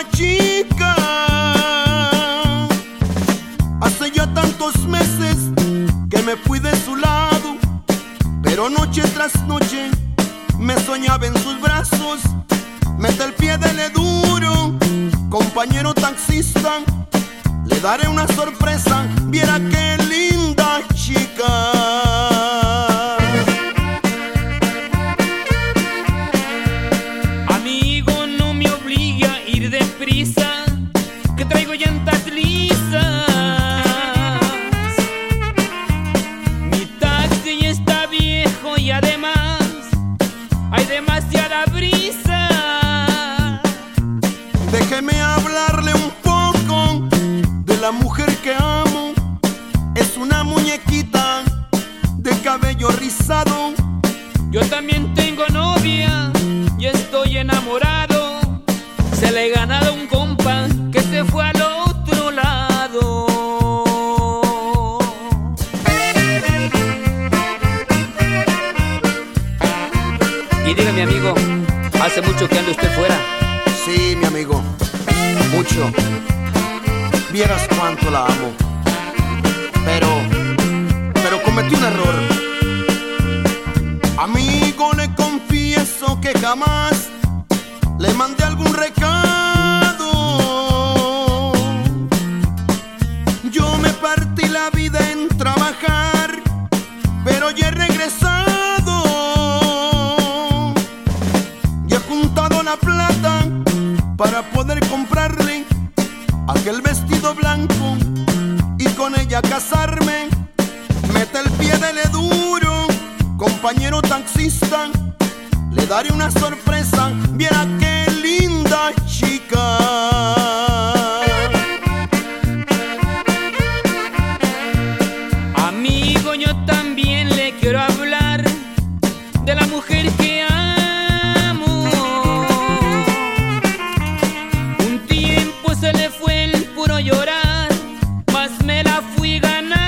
chica. Hace ya tantos meses que me fui de su lado, pero noche tras noche me soñaba en sus brazos. Mete el pie, dele duro, compañero taxista, le daré una sorpresa, viera qué linda chica. Amigo, no me obligue a ir deprisa, que traigo llantas lisas. Mi taxi ya está viejo y además hay demasiada brisa. Déjeme hablarle un poco de la mujer que amo. Es una muñequita de cabello rizado. Yo también tengo novia y estoy enamorado. Se le he ganado a un compa que se fue al otro lado. Y dígame, amigo, ¿hace mucho que anda usted fuera? Sí, mi amigo, mucho. Vieras cuánto la amo. Pero cometí un error. Amigo, le confieso que jamás le mandé algún recado. Yo me partí la vida en trabajar, pero ya he regresado. Y he juntado la plata para poder comprarle aquel vestido blanco y con ella casarme. Mete el pie, dele duro, compañero taxista, le daré una sorpresa, viera qué linda chica. Amigo, yo también le quiero hablar de la mujer que amo. Un tiempo se le fue el puro llorar, mas me la fui ganando.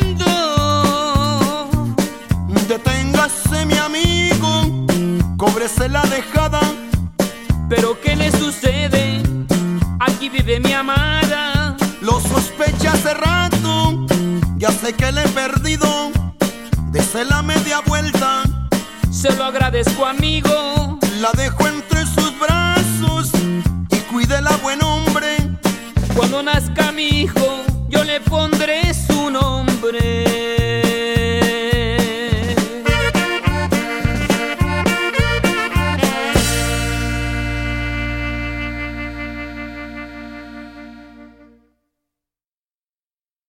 Deténgase, mi amigo, cóbrese la dejada. Pero ¿qué le sucede? Aquí vive mi amada. Lo sospecha hace rato, ya sé que le he perdido. Dese la media vuelta, Se lo agradezco, amigo. la dejo entre sus brazos y cuídela, buen hombre. Cuando nazca mi